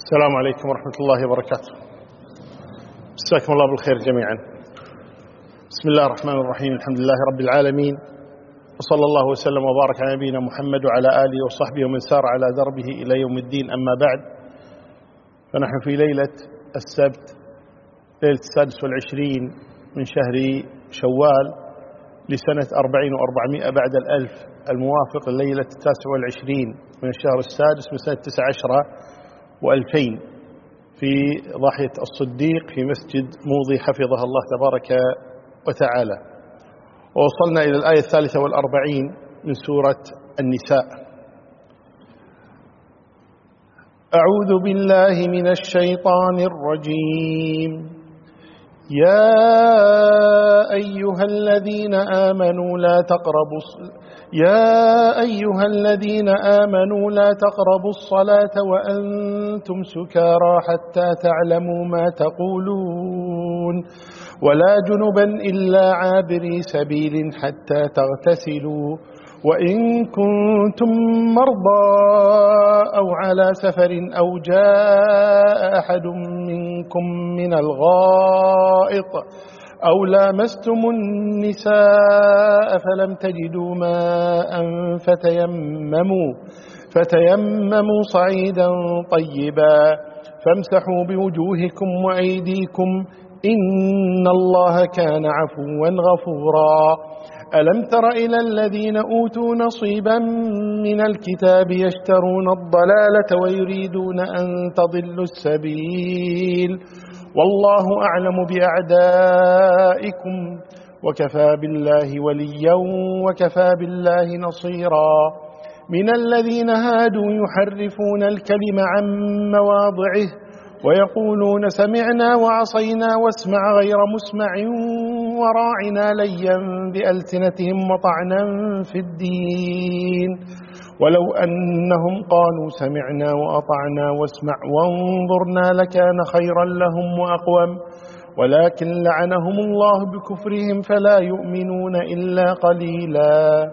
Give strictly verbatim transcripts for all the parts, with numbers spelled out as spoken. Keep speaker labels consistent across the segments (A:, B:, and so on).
A: السلام عليكم ورحمة الله وبركاته. مساكم الله بالخير جميعا. بسم الله الرحمن الرحيم، الحمد لله رب العالمين، وصلى الله وسلم وبارك على نبينا محمد وعلى آله وصحبه ومن سار على دربه إلى يوم الدين. أما بعد، فنحن في ليلة السبت، ليلة السادس والعشرين من شهر شوال لسنة أربعين وأربعمائة بعد الألف، الموافق ليلة التاسع والعشرين من الشهر السادس من سنة تسع عشرة وألفين في ضاحية الصديق في مسجد موضي حفظها الله تبارك وتعالى. ووصلنا إلى الآية الثالثة والأربعين من سورة النساء. أعوذ بالله من الشيطان الرجيم. يا أيها الذين آمنوا لا تقربوا يا أيها الذين آمنوا لا تقربوا الصلاة وأنتم سكارى حتى تعلموا ما تقولون ولا جنبا إلا عابري سبيل حتى تغتسلوا وإن كنتم مرضى أو على سفر أو جاء أحد منكم من الغائط أو لامستم النساء فلم تجدوا ماء فتيمموا فتيمموا صعيدا طيبا فامسحوا بوجوهكم وأيديكم إن الله كان عفوا غفورا. ألم تر إلى الذين أوتوا نصيبا من الكتاب يشترون الضلالة ويريدون أن تضلوا السبيل والله أعلم بأعدائكم وكفى بالله وليا وكفى بالله نصيرا. من الذين هادوا يحرفون الكلم عن مواضعه ويقولون سمعنا وعصينا واسمع غير مسمع وراعنا ليا بألسنتهم وطعنا في الدين ولو أنهم قالوا سمعنا وأطعنا واسمع وانظرنا لكان خيرا لهم وأقوم ولكن لعنهم الله بكفرهم فلا يؤمنون إلا قليلا.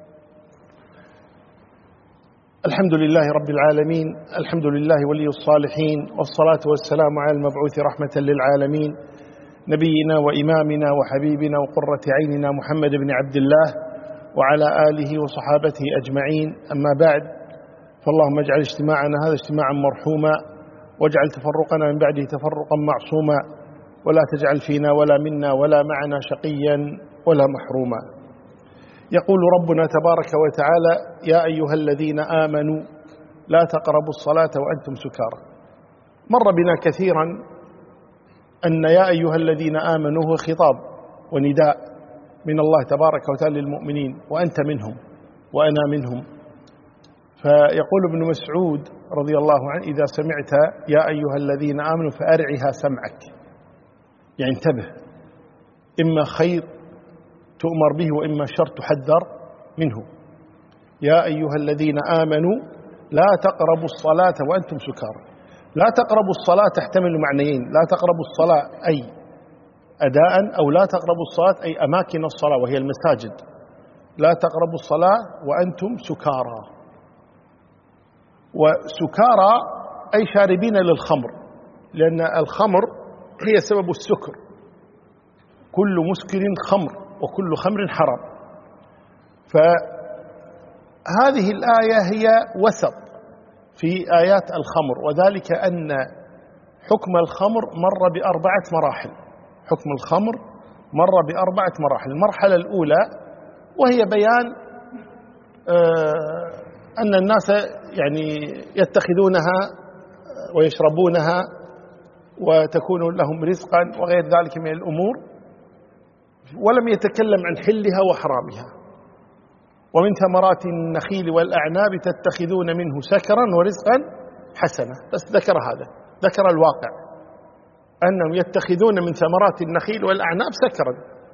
A: الحمد لله رب العالمين، الحمد لله ولي الصالحين، والصلاة والسلام على المبعوث رحمة للعالمين نبينا وإمامنا وحبيبنا وقرة عيننا محمد بن عبد الله وعلى آله وصحابته أجمعين. أما بعد، فاللهم اجعل اجتماعنا هذا اجتماعا مرحوما واجعل تفرقنا من بعده تفرقا معصوما ولا تجعل فينا ولا منا ولا معنا شقيا ولا محروما. يقول ربنا تبارك وتعالى: يا أيها الذين آمنوا لا تقربوا الصلاة وأنتم سكارى. مر بنا كثيرا أن يا أيها الذين آمنوا هو خطاب ونداء من الله تبارك وتعالى للمؤمنين، وأنت منهم وأنا منهم. فيقول ابن مسعود رضي الله عنه: إذا سمعت يا أيها الذين آمنوا فأرعها سمعك، يعني انتبه، إما خير تؤمر به وإما شر تحذر منه. يا أيها الذين آمنوا لا تقربوا الصلاة وأنتم سكارى. لا تقربوا الصلاة تحتمل معنيين: لا تقربوا الصلاة أي أداء، أو لا تقربوا الصلاة أي أماكن الصلاة وهي المساجد. لا تقربوا الصلاة وأنتم سكارى. وسكارى أي شاربين للخمر، لأن الخمر هي سبب السكر، كل مسكر خمر وكل خمر حرام. فهذه الآية هي وسط في آيات الخمر، وذلك أن حكم الخمر مر بأربعة مراحل. حكم الخمر مر بأربعة مراحل. المرحلة الأولى وهي بيان أن الناس يعني يتخذونها ويشربونها وتكون لهم رزقا وغير ذلك من الأمور، ولم يتكلم عن حلها وحرامها. ومن ثمرات النخيل والأعناب تتخذون منه سكرا ورزقا حسنا، بس ذكر هذا، ذكر الواقع أنهم يتخذون من ثمرات النخيل والأعناب سكرا.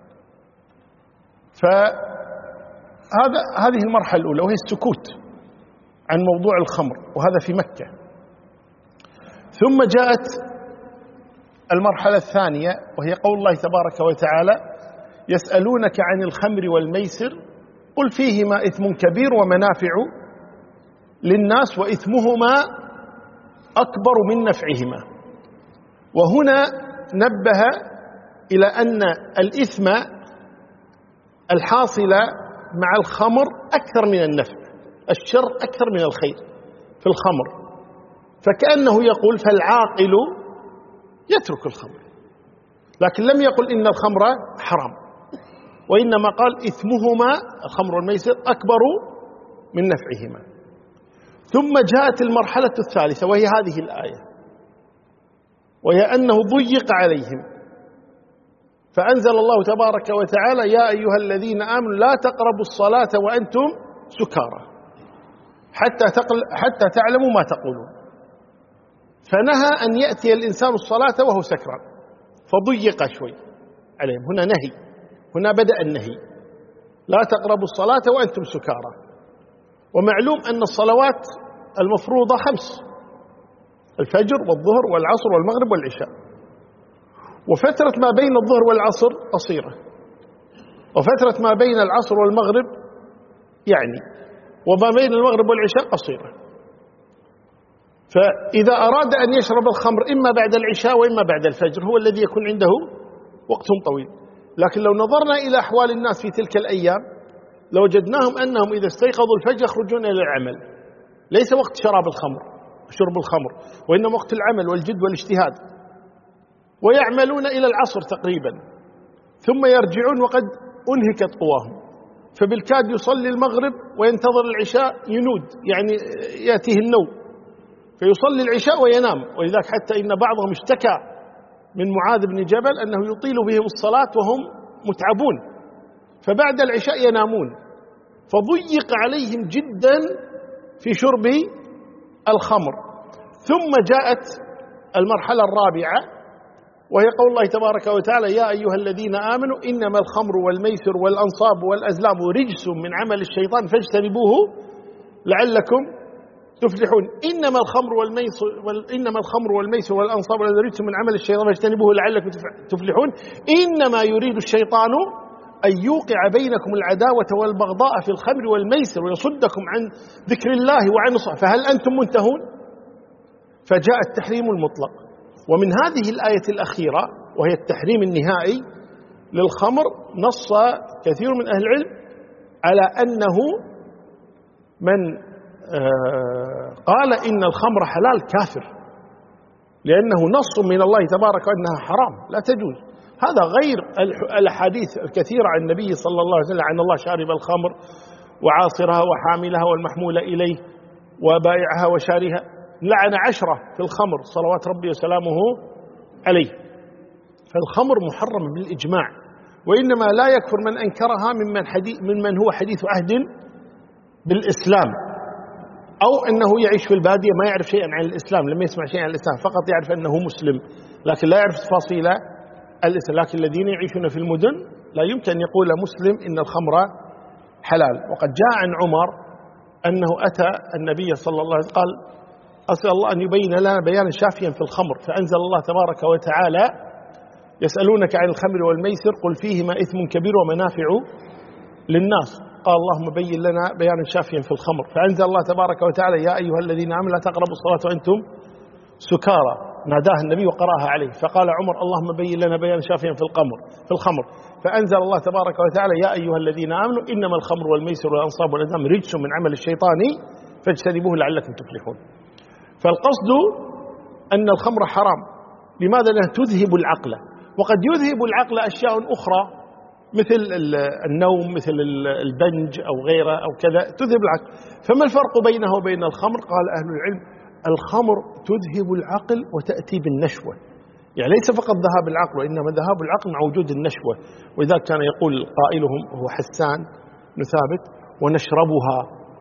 A: فهذا هذه المرحلة الأولى، وهي السكوت عن موضوع الخمر، وهذا في مكة. ثم جاءت المرحلة الثانية وهي قول الله تبارك وتعالى: يسألونك عن الخمر والميسر قل فيهما إثم كبير ومنافع للناس وإثمهما أكبر من نفعهما. وهنا نبه إلى أن الإثم الحاصل مع الخمر أكثر من النفع، الشر أكثر من الخير في الخمر، فكأنه يقول فالعاقل يترك الخمر، لكن لم يقل إن الخمر حرام، وإنما قال إثمهما الخمر والميسر أكبر من نفعهما. ثم جاءت المرحلة الثالثة وهي هذه الآية، وهي أنه ضيق عليهم، فأنزل الله تبارك وتعالى يا أيها الذين آمنوا لا تقربوا الصلاة وأنتم سكارى حتى, تقل حتى تعلموا ما تقولون، فنهى أن يأتي الإنسان الصلاة وهو سكران، فضيق شوي عليهم. هنا نهي، هنا بدأ النهي، لا تقربوا الصلاة وأنتم سكارى. ومعلوم أن الصلوات المفروضة خمس: الفجر والظهر والعصر والمغرب والعشاء، وفترة ما بين الظهر والعصر قصيرة، وفترة ما بين العصر والمغرب يعني وما بين المغرب والعشاء قصيرة. فإذا أراد أن يشرب الخمر إما بعد العشاء وإما بعد الفجر هو الذي يكون عنده وقت طويل. لكن لو نظرنا إلى أحوال الناس في تلك الأيام لوجدناهم أنهم إذا استيقظوا الفجر يخرجون إلى العمل، ليس وقت شراب الخمر شرب الخمر، وإنما وقت العمل والجد والاجتهاد، ويعملون إلى العصر تقريبا، ثم يرجعون وقد أنهكت قواهم، فبالكاد يصلي المغرب وينتظر العشاء ينود، يعني يأتيه النوم فيصلي العشاء وينام. ولذلك حتى إن بعضهم اشتكى من معاذ بن جبل أنه يطيل بهم الصلاة وهم متعبون، فبعد العشاء ينامون، فضيق عليهم جدا في شرب الخمر. ثم جاءت المرحلة الرابعة وهي قول الله تبارك وتعالى يا أيها الذين آمنوا إنما الخمر والميسر والأنصاب والأزلام رجس من عمل الشيطان فاجتنبوه لعلكم تفلحون. إنما الخمر والميسر إنما الخمر والميسر والأنصاب والأزلام رجس من عمل الشيطان فاجتنبوه لعلكم تفلحون. إنما يريد الشيطان أن يوقع بينكم العداوة والبغضاء في الخمر والميسر ويصدكم عن ذكر الله وعن الصلاة فهل أنتم منتهون؟ فجاء التحريم المطلق. ومن هذه الآية الأخيرة وهي التحريم النهائي للخمر نص كثير من أهل العلم على أنه من قال إن الخمر حلال كافر، لأنه نص من الله تبارك وأنها حرام لا تجوز. هذا غير الأحاديث الكثيرة عن النبي صلى الله عليه وسلم عن الله شارب الخمر وعاصرها وحاملها والمحمول إليه وبائعها وشاريها، لعن عشرة في الخمر صلوات ربي وسلامه عليه. فالخمر محرم بالإجماع، وإنما لا يكفر من أنكرها ممن, حديث ممن هو حديث عهد بالإسلام، أو أنه يعيش في البادية ما يعرف شيئا عن الإسلام، لم يسمع شيئا عن الإسلام، فقط يعرف أنه مسلم لكن لا يعرف تفاصيل الإسلام. لكن الذين يعيشون في المدن لا يمكن أن يقول مسلم إن الخمر حلال. وقد جاء عن عمر أنه أتى النبي صلى الله عليه وسلم قال أسأل الله أن يبين لنا بيانا شافيا في الخمر، فأنزل الله تبارك وتعالى يسألونك عن الخمر والميسر قل فيهما إثم كبير ومنافع للناس، قال اللهم بين لنا بيانا شافيا في الخمر، فأنزل الله تبارك وتعالى يا أيها الذين آمنوا لا تقربوا الصلاة وأنتم سكارى، ناداه النبي وقرأها عليه، فقال عمر اللهم بين لنا بيانا شافيا في الخمر في الخمر فأنزل الله تبارك وتعالى يا أيها الذين آمنوا إنما الخمر والميسر والأنصاب والأزلام رجس من عمل الشيطان فاجتنبوه لعلكم تفلحون. فالقصد أن الخمر حرام. لماذا؟ لأنها تذهب العقل، وقد يذهب العقل أشياء أخرى مثل النوم مثل البنج أو غيره أو كذا تذهب العقل. فما الفرق بينه وبين الخمر؟ قال أهل العلم الخمر تذهب العقل وتأتي بالنشوة، يعني ليس فقط ذهاب العقل وإنما ذهاب العقل مع وجود النشوة. وإذا كان يقول قائلهم هو حسان بن ثابت ونشربها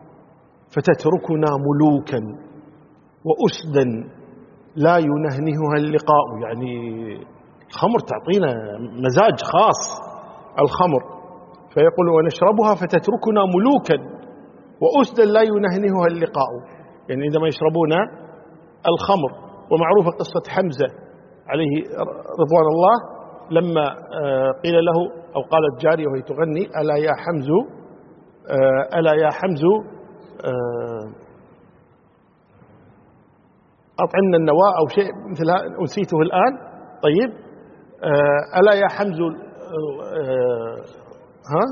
A: فتتركنا ملوكا وأسدا لا ينهنهها اللقاء، يعني الخمر تعطينا مزاج خاص الخمر، فيقول ونشربها فتتركنا ملوكا وأسدا لا ينهنهها اللقاء، يعني عندما يشربون الخمر. ومعروفة قصة حمزة عليه رضوان الله لما قيل له أو قالت جارية وهي تغني ألا يا حمز ألا يا حمز أطعمنا النواء أو شيء مثل هذا نسيته الآن. طيب آه ألا يا حمز آه ها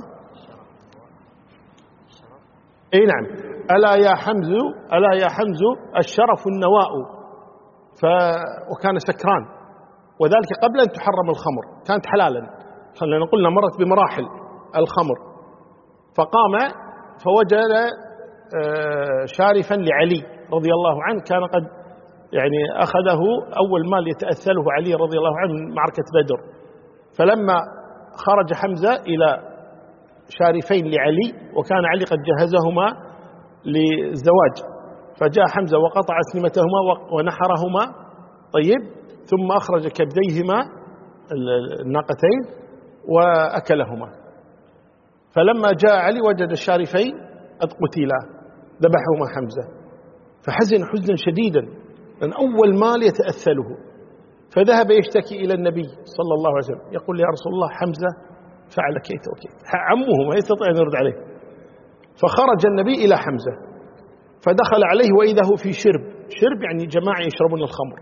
A: أي نعم ألا يا حمز ألا يا حمز الشرف النواء. ف وكان سكران، وذلك قبل أن تحرم الخمر، كانت حلالا، لأن قلنا مرت بمراحل الخمر. فقام فوجد شارفا لعلي رضي الله عنه، كان قد يعني أخذه أول مال يتأثله علي رضي الله عنه من معركة بدر. فلما خرج حمزة إلى شارفين لعلي، وكان علي قد جهزهما للزواج، فجاء حمزة وقطع أسنمتهما ونحرهما. طيب ثم أخرج كبديهما الناقتين وأكلهما. فلما جاء علي وجد الشارفين قد قتلا، ذبحهما حمزة، فحزن حزنا شديدا لأن أول مال يتأثله. فذهب يشتكي إلى النبي صلى الله عليه وسلم، يقول يا رسول الله حمزة فعل كيت وكيت، عمه ما يستطيع أن يرد عليه. فخرج النبي إلى حمزة فدخل عليه وإذا هو في شرب، شرب يعني جماعة يشربون الخمر.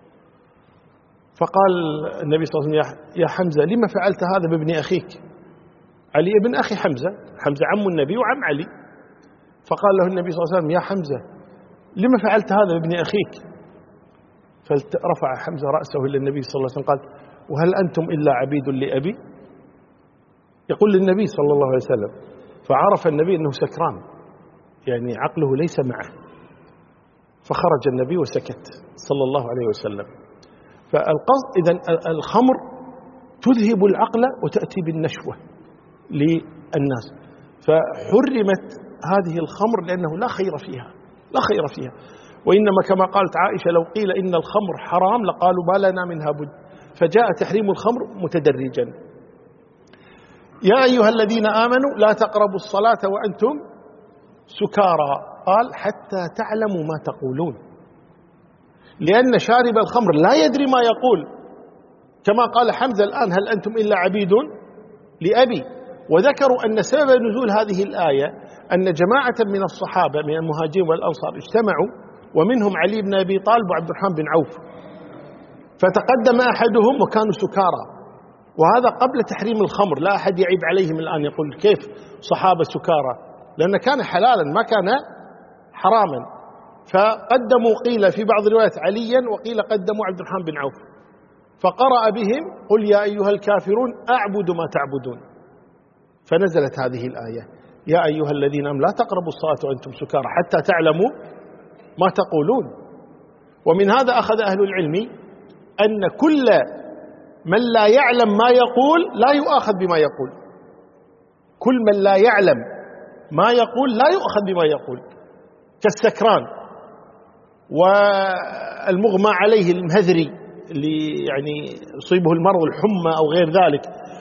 A: فقال النبي صلى الله عليه وسلم يا حمزة لما فعلت هذا بابن أخيك؟ علي ابن أخي حمزة، حمزة عم النبي وعم علي. فقال له النبي صلى الله عليه وسلم يا حمزة لما فعلت هذا بابن أخيك؟ فرفع حمزة رأسه إلى النبي صلى الله عليه وسلم قال وهل أنتم إلا عبيد لأبي؟ يقول للنبي صلى الله عليه وسلم. فعرف النبي أنه سكران، يعني عقله ليس معه. فخرج النبي وسكت صلى الله عليه وسلم. فالقصد إذن الخمر تذهب العقل وتأتي بالنشوة للناس. فحرمت هذه الخمر لأنه لا خير فيها، لا خير فيها. وإنما كما قالت عائشة لو قيل إن الخمر حرام لقالوا ما لنا منها بد. فجاء تحريم الخمر متدرجا. يا أيها الذين آمنوا لا تقربوا الصلاة وأنتم سكارى، قال حتى تعلموا ما تقولون، لأن شارب الخمر لا يدري ما يقول. كما قال حمزة الآن هل أنتم إلا عبيد لأبي. وذكروا أن سبب نزول هذه الآية أن جماعة من الصحابة من المهاجرين والأنصار اجتمعوا، ومنهم علي بن أبي طالب وعبد الرحمن بن عوف، فتقدم أحدهم وكانوا سكارى، وهذا قبل تحريم الخمر. لا أحد يعيب عليهم الآن يقول كيف صحابة سكارى، لأن كان حلالا ما كان حراما. فقدموا قيل في بعض الروايات عليا وقيل قدموا عبد الرحمن بن عوف. فقرأ بهم قل يا أيها الكافرون أعبد ما تعبدون. فنزلت هذه الآية يا أيها الذين آمنوا لا تقربوا الصلاة وأنتم سكارى حتى تعلموا ما تقولون. ومن هذا أخذ أهل العلم أن كل من لا يعلم ما يقول لا يؤاخذ بما يقول. كل من لا يعلم ما يقول لا يؤخذ بما يقول، كالسكران والمغمى عليه المهذري اللي يعني يصيبه المرض الحمى أو غير ذلك،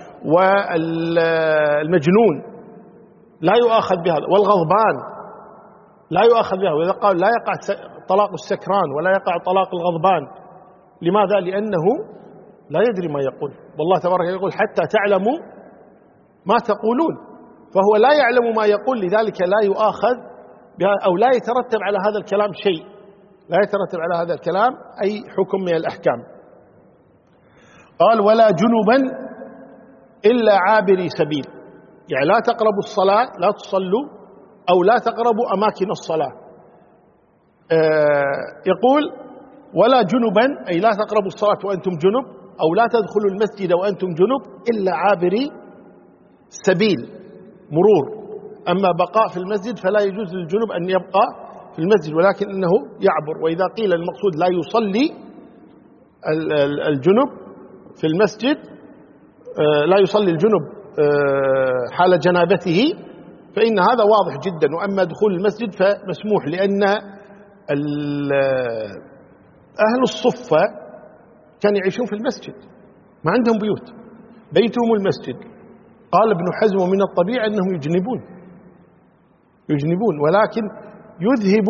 A: والمجنون لا يؤاخذ بهذا، والغضبان لا يؤاخذ بهذا. وإذا قال لا يقع طلاق السكران ولا يقع طلاق الغضبان، لماذا؟ لأنه لا يدري ما يقول. والله تبارك يقول حتى تعلموا ما تقولون، فهو لا يعلم ما يقول، لذلك لا يؤاخذ بها أو لا يترتب على هذا الكلام شيء، لا يترتب على هذا الكلام أي حكم من الأحكام. قال ولا جنبا إلا عابري سبيل، يعني لا تقربوا الصلاة، لا تصلوا أو لا تقربوا أماكن الصلاة. آه يقول ولا جنبا أي لا تقربوا الصلاة وأنتم جنب، أو لا تدخلوا المسجد وأنتم جنب إلا عابري سبيل مرور. أما بقاء في المسجد فلا يجوز للجنب أن يبقى في المسجد، ولكن إنه يعبر. وإذا قيل المقصود لا يصلي الجنب في المسجد، لا يصلي الجنب حال جنابته، فإن هذا واضح جدا. وأما دخول المسجد فمسموح، لأن أهل الصفة كانوا يعيشون في المسجد، ما عندهم بيوت، بيتهم المسجد. قال ابن حزم ومن الطبيعي أنهم يجنبون يجنبون ولكن يذهب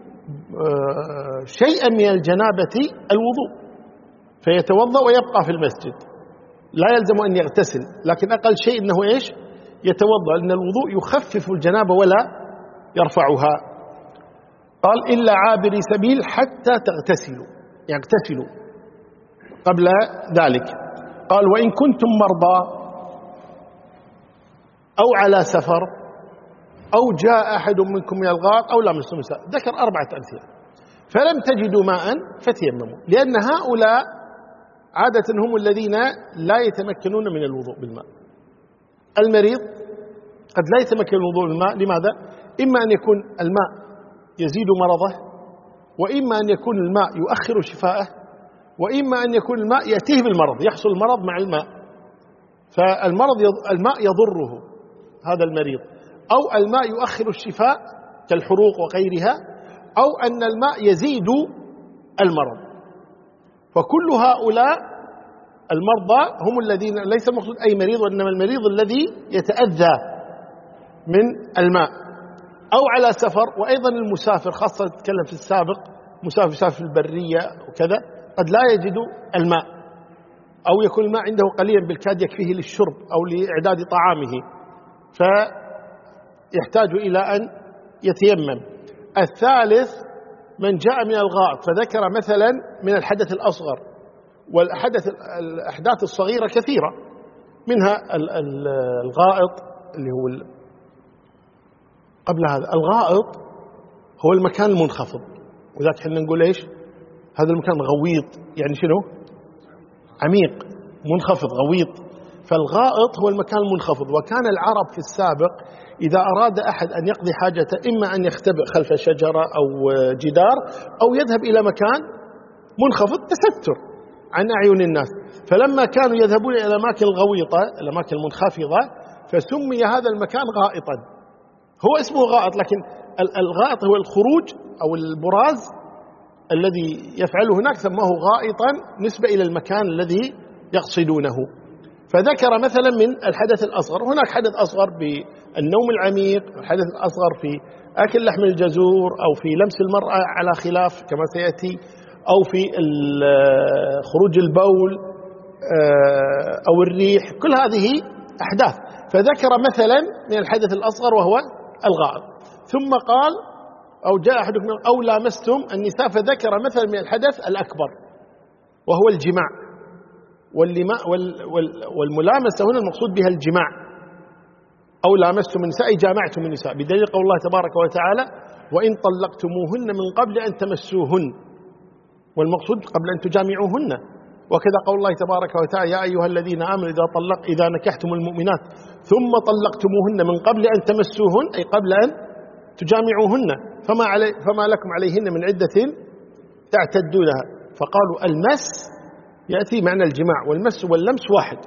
A: شيئا من الجنابة الوضوء، فيتوضأ ويبقى في المسجد، لا يلزم أن يغتسل، لكن أقل شيء أنه إيش يتوضأ، لأن الوضوء يخفف الجنابة ولا يرفعها. قال إلا عابري سبيل حتى تغتسلوا، يغتسلوا قبل ذلك. قال وإن كنتم مرضى أو على سفر أو جاء أحد منكم من الغائط أو لامستم النساء، ذكر أربعة أمثلة. فلم تجدوا ماء فتيمموا، لأن هؤلاء عادة هم الذين لا يتمكنون من الوضوء بالماء. المريض قد لا يتمكن من الوضوء بالماء، لماذا؟ إما أن يكون الماء يزيد مرضه، وإما أن يكون الماء يؤخر شفاءه، وإما أن يكون الماء يأتيه بالمرض، يحصل المرض مع الماء، فالمرض الماء يضره هذا المريض، أو الماء يؤخر الشفاء كالحروق وغيرها، أو أن الماء يزيد المرض. فكل هؤلاء المرضى هم الذين ليس المقصود أي مريض، وإنما المريض الذي يتأذى من الماء، أو على سفر. وأيضا المسافر، خاصة نتكلم في السابق، مسافر يسافر في البرية وكذا قد لا يجد الماء، أو يكون الماء عنده قليلا بالكاد يكفيه للشرب أو لإعداد طعامه، فيحتاج إلى أن يتيمم. الثالث من جاء من الغائط، فذكر مثلا من الحدث الأصغر، والحدث الأحداث الصغيرة كثيرة، منها الغائط اللي هو قبل هذا. الغائط هو المكان المنخفض، وذاك احنا نقول ايش؟ هذا المكان غويط، يعني شنو؟ عميق، منخفض، غويط. فالغائط هو المكان المنخفض. وكان العرب في السابق إذا أراد أحد أن يقضي حاجته إما أن يختبئ خلف شجرة أو جدار، أو يذهب إلى مكان منخفض تستر عن أعين الناس. فلما كانوا يذهبون إلى الأماكن الغويطة، الأماكن المنخفضة، فسمي هذا المكان غائطا. هو اسمه غائط، لكن الغائط هو الخروج أو البراز الذي يفعله هناك، سماه غائطا نسبة إلى المكان الذي يقصدونه. فذكر مثلا من الحدث الأصغر، هناك حدث أصغر بالنوم العميق، الحدث الأصغر في أكل لحم الجزور، أو في لمس المرأة على خلاف كما سيأتي، أو في خروج البول أو الريح، كل هذه أحداث. فذكر مثلا من الحدث الأصغر وهو الغائط. ثم قال أو جاء أحدكم أو لامستم النساء، فذكر مثلا من الحدث الأكبر وهو الجماع. والملامسة هنا المقصود بها الجماع، أو لامستم النساء أي جامعتم النساء، بدليل قول الله تبارك وتعالى وإن طلقتموهن من قبل أن تمسوهن، والمقصود قبل أن تجامعوهن. وكذا قول الله تبارك وتعالى يا أيها الذين آمنوا إذا طلق إذا نكحتم المؤمنات ثم طلقتموهن من قبل أن تمسوهن، أي قبل أن تجامعوهن، فما, علي فما لكم عليهن من عدة تعتدونها. فقالوا المس يأتي معنى الجماع، والمس واللمس واحد.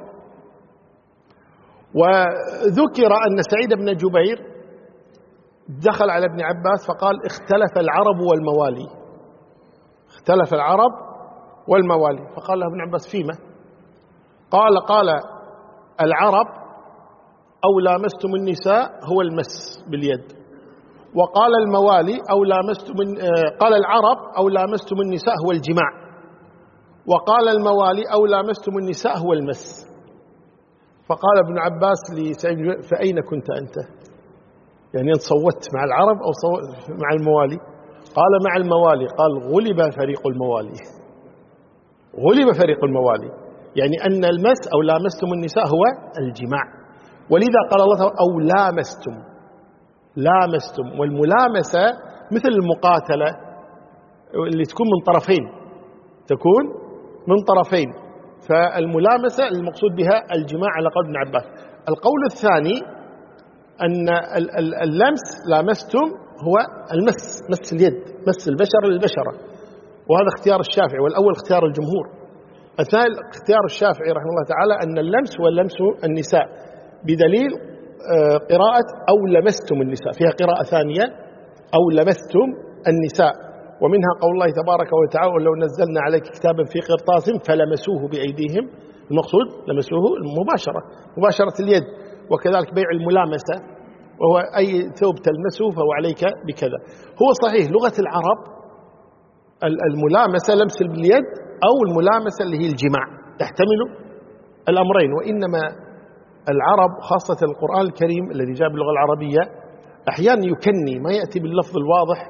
A: وذكر أن سعيد بن جبير دخل على ابن عباس فقال اختلف العرب والموالي، اختلف العرب والموالي. فقال له ابن عباس فيما؟ قال قال العرب أو لامستم النساء هو المس باليد، وقال الموالي أو لامستم قال العرب أو لامستم النساء هو الجماع، وقال الموالي أو لامستم النساء هو المس. فقال ابن عباس لسعيد فأين كنت أنت؟ يعني أنت صوت مع العرب أو صوت مع الموالي؟ قال مع الموالي. قال غلب فريق الموالي، غلب فريق الموالي، يعني أن المس أو لامستم النساء هو الجماع. ولذا قال الله أو لامستم، لامستم. والملامسة مثل المقاتلة اللي تكون من طرفين، تكون من طرفين. فالملامسة المقصود بها الجماع على قول ابن عباس. القول الثاني أن اللمس لامستم هو المس، مس اليد، مس البشرة للبشرة، وهذا اختيار الشافعي، والأول اختيار الجمهور. الثاني اختيار الشافعي رحمه الله تعالى أن اللمس هو لمس النساء، بدليل قراءة أو لمستم النساء، فيها قراءة ثانية أو لمستم النساء. ومنها قول الله تبارك وتعالى ولو نزلنا عليك كتابا في قرطاس فلمسوه بأيديهم، المقصود لمسوه مباشرة، مباشرة اليد. وكذلك بيع الملامسة وهو أي ثوب تلمسه فهو عليك بكذا. هو صحيح لغة العرب الملامسة لمس باليد أو الملامسة اللي هي الجماع، تحتمل الأمرين. وإنما العرب خاصة القرآن الكريم الذي جاء باللغة العربية أحيانا يكني، ما يأتي باللفظ الواضح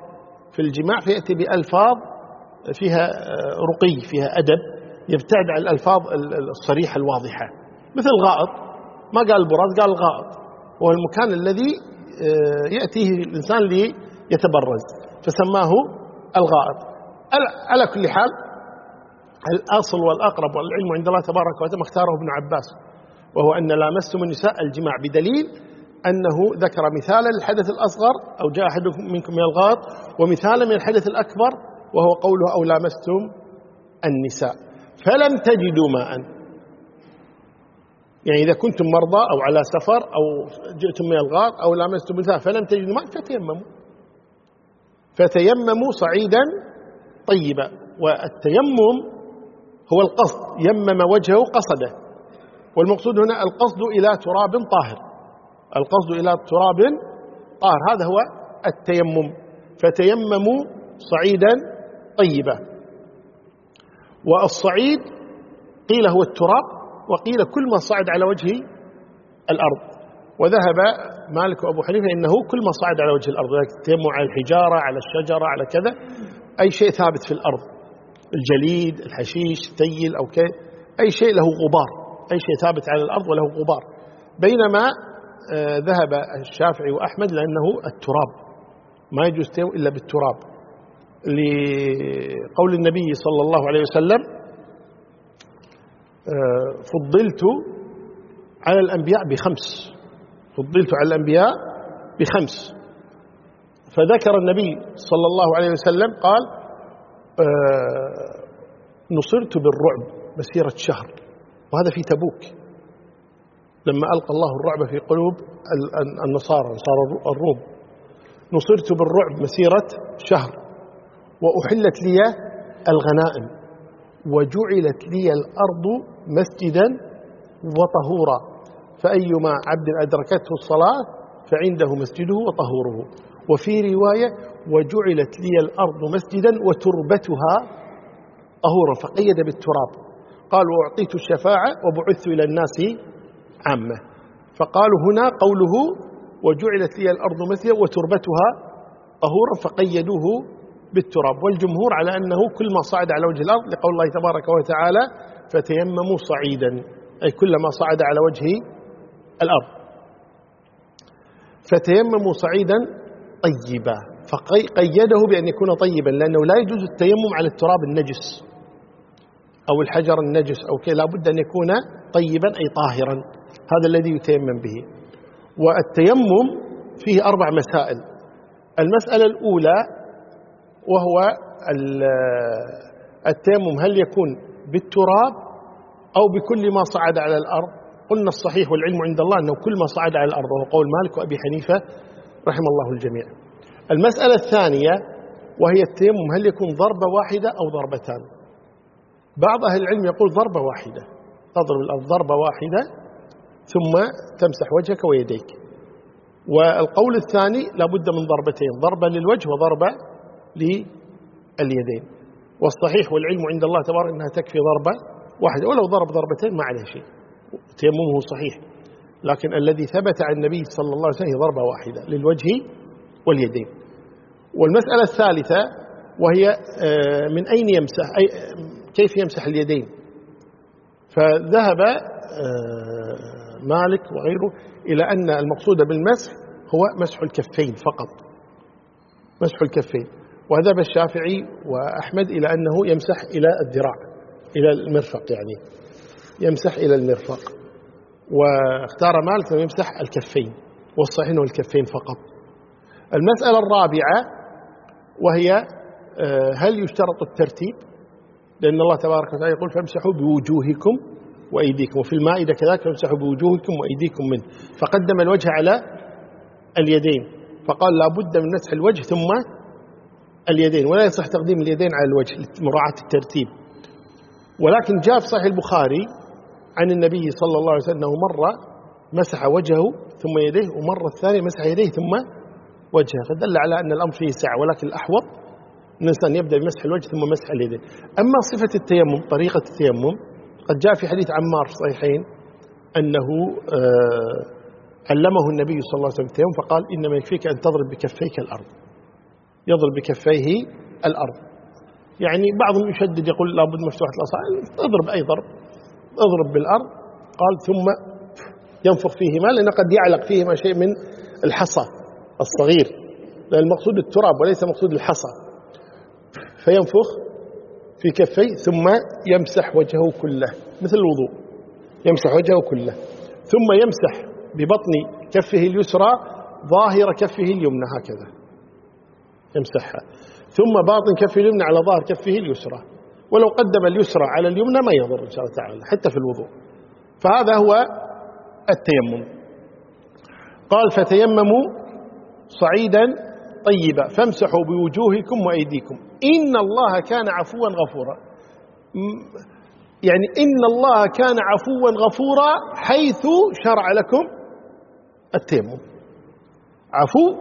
A: في الجماع فيأتي بألفاظ فيها رقي، فيها أدب، يبتعد عن الألفاظ الصريحة الواضحة، مثل غائط، ما قال البراز قال الغائط، وهو المكان الذي يأتيه الإنسان ليتبرز فسماه الغائط. على كل حال الأصل والأقرب والعلم عند الله تبارك وتعالى اختاره ابن عباس، وهو أن لامستم النساء الجماع، بدليل أنه ذكر مثالا للحدث الأصغر أو جاء أحدكم منكم من الغائط، ومثالا من الحدث الأكبر وهو قوله أو لامستم النساء فلم تجدوا ماء. يعني إذا كنتم مرضى أو على سفر أو جئتم من الغائط أو لامستم النساء فلم تجدوا ماء فتيمموا فتيمموا صعيدا طيبا. والتيمم هو القصد، يمم وجهه قصده، والمقصود هنا القصد إلى تراب طاهر، القصد إلى تراب طاهر، هذا هو التيمم. فتيمموا صعيدا طيبا. والصعيد قيل هو التراب، وقيل كل ما صعد على وجه الأرض، وذهب مالك وأبو حنيفة إنه كل ما صعد على وجه الأرض، التيمم على الحجارة على الشجرة على كذا، أي شيء ثابت في الأرض، الجليد الحشيش التيل أو كي أي شيء له غبار، أي شيء ثابت على الأرض وله غبار. بينما ذهب الشافعي وأحمد لأنه التراب ما يجوز التيمم إلا بالتراب، لقول النبي صلى الله عليه وسلم فضلت على الأنبياء بخمس، فضلت على الأنبياء بخمس. فذكر النبي صلى الله عليه وسلم قال نصرت بالرعب مسيرة شهر، وهذا في تبوك لما ألقى الله الرعب في قلوب النصارى نصارى الروم. نصرت بالرعب مسيرة شهر، وأحلت لي الغنائم، وجعلت لي الأرض مسجدا وطهورا، فأيما عبد أدركته الصلاة فعنده مسجده وطهوره. وفي رواية وجعلت لي الأرض مسجدا وتربتها طهورا، فقيد بالتراب. قال وأعطيت الشفاعة وبعثت إلى الناس عامة. فقالوا هنا قوله وجعلت لي الأرض مسجدا وتربتها طهورا فقيدوه بالتراب. والجمهور على أنه كل ما صعد على وجه الأرض، لقول الله تبارك وتعالى فتيمموا صعيدا، أي كلما صعد على وجه الأرض. فتيمموا صعيدا طيبا، فقيده بأن يكون طيبا، لأنه لا يجوز التيمم على التراب النجس أو الحجر النجس أو كي، لا بد أن يكون طيبا أي طاهرا، هذا الذي يتيمم به. والتيمم فيه أربع مسائل. المسألة الأولى وهو التيمم هل يكون بالتراب أو بكل ما صعد على الأرض. قلنا الصحيح والعلم عند الله أنه كل ما صعد على الأرض، وهو قول مالك وأبي حنيفة رحم الله الجميع. المسألة الثانية وهي التيمم هل يكون ضربة واحدة أو ضربتان. بعض أهل العلم يقول ضربة واحدة، تضرب الأرض ضربة واحدة ثم تمسح وجهك ويديك. والقول الثاني لابد من ضربتين، ضربة للوجه وضربة لليدين. والصحيح والعلم عند الله تبارك أنها تكفي ضربة واحدة، ولو ضرب ضربتين ما عليه شيء، تيممه صحيح. لكن الذي ثبت عن النبي صلى الله عليه وسلم ضربة واحدة للوجه واليدين. والمسألة الثالثة وهي من أين يمسح، أي كيف يمسح اليدين. فذهب مالك وغيره إلى أن المقصود بالمسح هو مسح الكفين فقط، مسح الكفين. وذهب الشافعي وأحمد إلى أنه يمسح إلى الذراع، إلى المرفق، يعني يمسح إلى المرفق. واختار مالك أنه يمسح الكفين، والصحيح أنه الكفين فقط. المسألة الرابعة وهي هل يشترط الترتيب، لأن الله تبارك وتعالى يقول فامسحوا بوجوهكم وأيديكم، وفي المائدة كذلك فامسحوا بوجوهكم وأيديكم منه، فقدم الوجه على اليدين، فقال لا بد من مسح الوجه ثم اليدين، ولا يصح تقديم اليدين على الوجه لمراعاة الترتيب. ولكن جاء في صحيح البخاري عن النبي صلى الله عليه وسلم أنه مرة مسح وجهه ثم يديه، ومرة الثانية مسح يديه ثم وجهه، فدل على أن الأمر فيه سعة. ولكن الأحوط أن الإنسان يبدأ بمسح الوجه ثم مسح اليدين. أما صفة التيمم، طريقة التيمم، قد جاء في حديث عمار في الصحيحين أنه علمه النبي صلى الله عليه وسلم التيمم، فقال إنما يكفيك أن تضرب بكفيك الأرض، يضرب بكفيه الأرض. يعني بعضهم يشدد يقول لابد مفتوحة الأصابع، اضرب أي ضرب، اضرب بالأرض. قال ثم ينفخ فيهما، لأن قد يعلق فيهما شيء من الحصى الصغير، لأن المقصود التراب وليس مقصود الحصى. فينفخ في كفيه ثم يمسح وجهه كله مثل الوضوء، يمسح وجهه كله، ثم يمسح ببطن كفه اليسرى ظاهر كفه اليمنى هكذا يمسحها، ثم باطن كفه اليمنى على ظاهر كفه اليسرى، ولو قدم اليسرى على اليمنى ما يضر إن شاء الله تعالى حتى في الوضوء. فهذا هو التيمم. قال فتيمموا صعيدا طيبا فامسحوا بوجوهكم وأيديكم إن الله كان عفوا غفورا. يعني إن الله كان عفوا غفورا حيث شرع لكم التيمم، عفو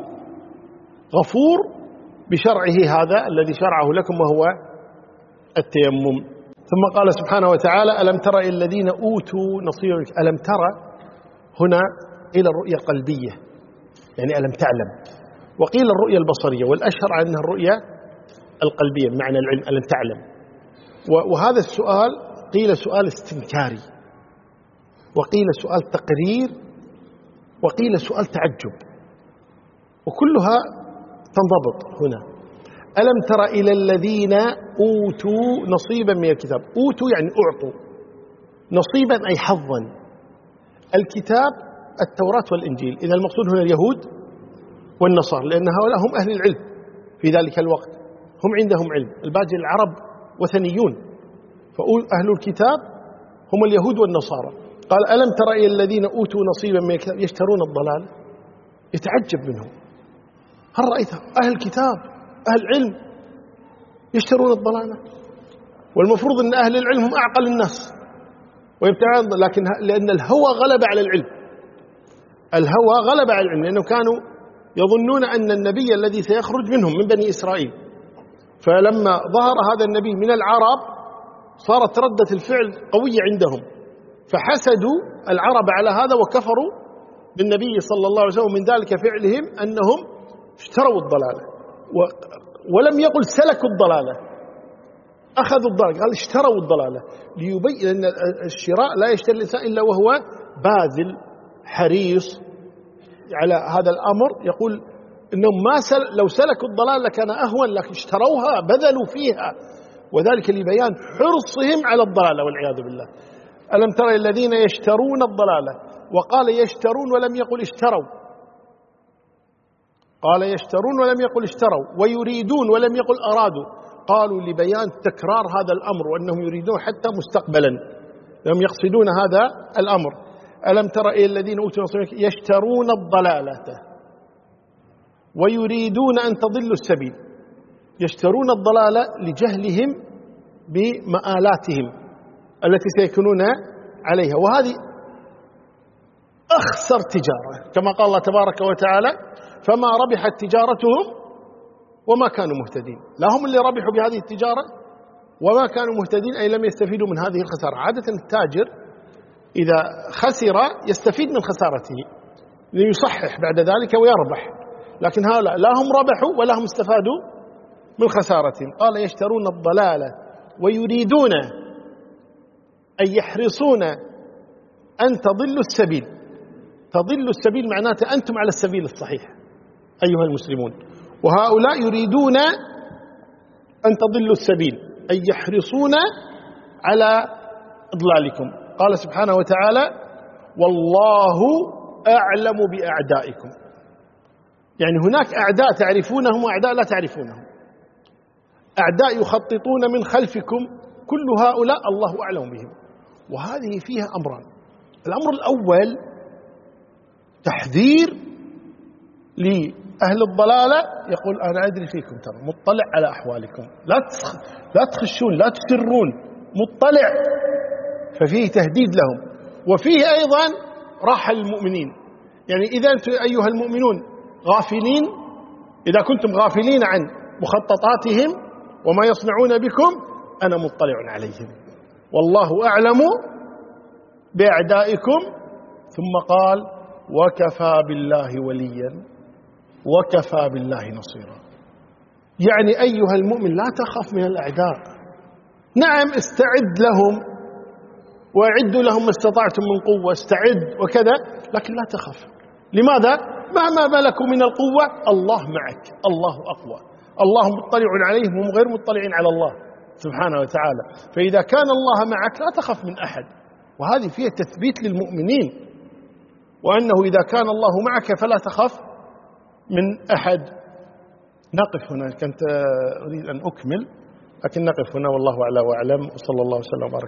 A: غفور بشرعه هذا الذي شرعه لكم وهو التيمم. ثم قال سبحانه وتعالى ألم تر إلى الذين أوتوا نصيبا. ألم ترى هنا إلى الرؤية القلبية، يعني ألم تعلم، وقيل الرؤية البصرية، والأشهر عنها الرؤية القلبية بمعنى العلم ألم تعلم. وهذا السؤال قيل سؤال استنكاري، وقيل سؤال تقرير، وقيل سؤال تعجب، وكلها تنضبط هنا. ألم تر إلى الذين أوتوا نصيبا من الكتاب. أوتوا يعني أعطوا، نصيبا أي حظا. الكتاب التوراة والإنجيل، إذا المقصود هنا اليهود والنصارى، لأن هؤلاء هم أهل العلم في ذلك الوقت، هم عندهم علم. الباقي العرب وثنيون، فأهل الكتاب هم اليهود والنصارى. قال ألم تر إلى الذين أوتوا نصيبا من الكتاب يشترون الضلال. يتعجب منهم، هل رأيت أهل الكتاب أهل علم يشترون الضلالة؟ والمفروض أن أهل العلم هم أعقل الناس ويبتعون، لكن لأن الهوى غلب على العلم، الهوى غلب على العلم، لأنه كانوا يظنون أن النبي الذي سيخرج منهم من بني إسرائيل، فلما ظهر هذا النبي من العرب صارت ردة الفعل قوية عندهم، فحسدوا العرب على هذا وكفروا بالنبي صلى الله عليه وسلم. من ذلك فعلهم أنهم اشتروا الضلالة، ولم يقل سلكوا الضلالة، أخذوا الضلالة، قال اشتروا الضلالة، ليبين أن الشراء لا يشتري الإنسان إلا وهو باذل حريص على هذا الأمر. يقول إنهم ما سل لو سلكوا الضلال لكان أهون، لكن اشتروها بذلوا فيها، وذلك لبيان حرصهم على الضلالة والعياذ بالله. ألم ترى الذين يشترون الضلالة، وقال يشترون ولم يقل اشتروا، قال يشترون ولم يقل اشتروا، ويريدون ولم يقل أرادوا، قالوا لبيان تكرار هذا الأمر وأنهم يريدون حتى مستقبلا، لهم يقصدون هذا الأمر. ألم تر إلى الذين أوتوا نصيبا يشترون الضلالة ويريدون أن تضلوا السبيل. يشترون الضلالة لجهلهم بمآلاتهم التي سيكونون عليها، وهذه أخسر تجارة، كما قال الله تبارك وتعالى فما ربحت تجارتهم وما كانوا مهتدين. لا هم اللي ربحوا بهذه التجارة وما كانوا مهتدين، أي لم يستفيدوا من هذه الخسارة. عادة التاجر إذا خسر يستفيد من خسارته ليصحح بعد ذلك ويربح، لكن هؤلاء لا هم ربحوا ولا هم استفادوا من خسارتهم. قال يشترون الضلالة ويريدون أن يحرصون أن تضلوا السبيل. تضلوا السبيل معناته أنتم على السبيل الصحيح أيها المسلمون، وهؤلاء يريدون أن تضلوا السبيل، أي يحرصون على إضلالكم. قال سبحانه وتعالى والله أعلم بأعدائكم. يعني هناك أعداء تعرفونهم وأعداء لا تعرفونهم، أعداء يخططون من خلفكم، كل هؤلاء الله أعلم بهم. وهذه فيها أمران. الأمر الأول تحذير لأهل الضلالة، يقول أنا أدري فيكم، ترى مطلع على أحوالكم، لا لا تخشون لا تسرون، مطلع، ففيه تهديد لهم. وفيه أيضا راحة للمؤمنين، يعني إذا أنتم أيها المؤمنون غافلين، إذا كنتم غافلين عن مخططاتهم وما يصنعون بكم، أنا مطلع عليهم والله أعلم بأعدائكم. ثم قال وكفى بالله وليا وكفى بالله نصيرا. يعني أيها المؤمن لا تخف من الأعداء، نعم استعد لهم وأعدوا لهم ما استطعتم من قوة، استعد وكذا، لكن لا تخف. لماذا؟ مهما ملكوا من القوة الله معك، الله أقوى، الله مطلع عليهم وهم غير مطلعين على الله سبحانه وتعالى. فإذا كان الله معك لا تخف من أحد، وهذه فيها تثبيت للمؤمنين، وأنه إذا كان الله معك فلا تخف من أحد. نقف هنا، كنت أريد أن أكمل لكن نقف هنا، والله أعلى وأعلم، وصلى الله وسلم وبارك.